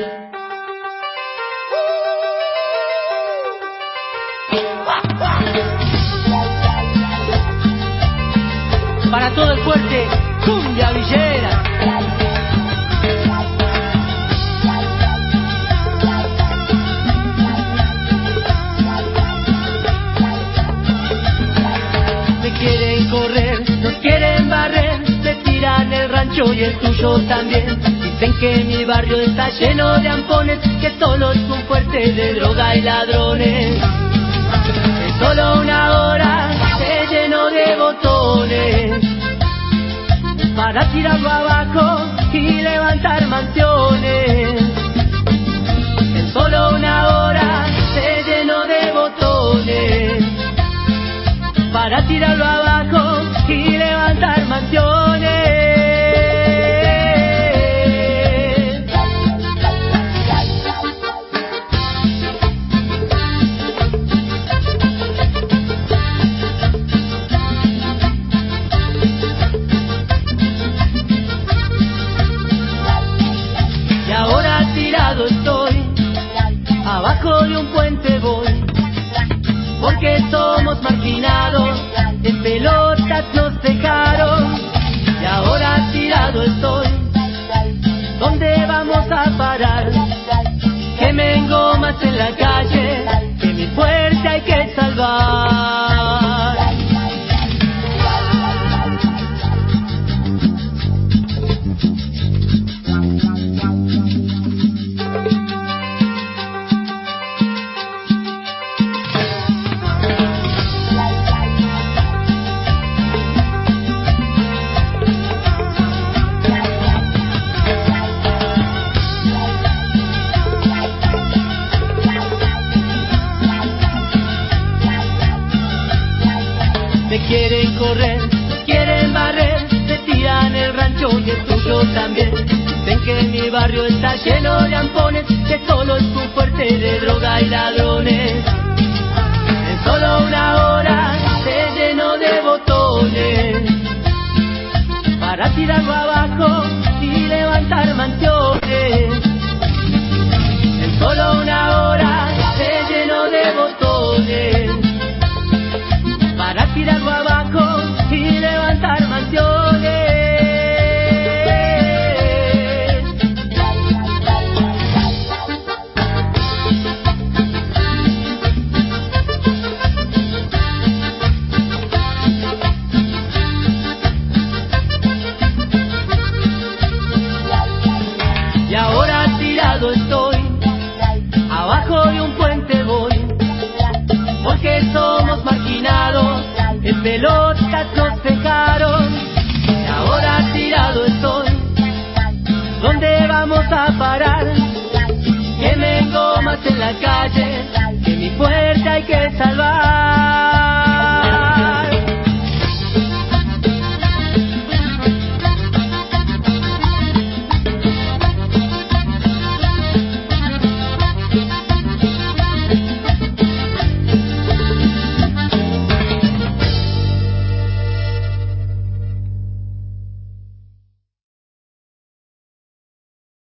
Para todo el fuerte, cumbia villera. Me quieren correr, nos quieren barrer, me tiran el rancho y el tuyo también. Dicen que mi barrio está lleno de ampones, que solo es un fuerte de droga y ladrones. En solo una hora se llenó de botones para tirarlo abajo y levantar mansiones. En solo una hora se llenó de botones para tirarlo abajo y levantar mansiones. Y ahora tirado estoy, abajo de un puente voy, porque somos marginados, en pelotas nos dejaron. Y ahora tirado estoy, ¿dónde vamos a parar? Que me engomas en la calle, que mi fuerte hay que salvar. Me quieren correr, quieren barrer, se tiran el rancho y el tuyo también. Dicen que mi barrio está lleno de ampones, que solo es un fuerte de droga y ladrones. En solo una hora se llenó de botones para tirarlo abajo y levantar mansiones. En solo una hora se llenó de botones para tirarlo abajo y levantar mansiones. Y ahora tirado estoy, abajo de un puente voy, porque somos marginados, en pelotas nos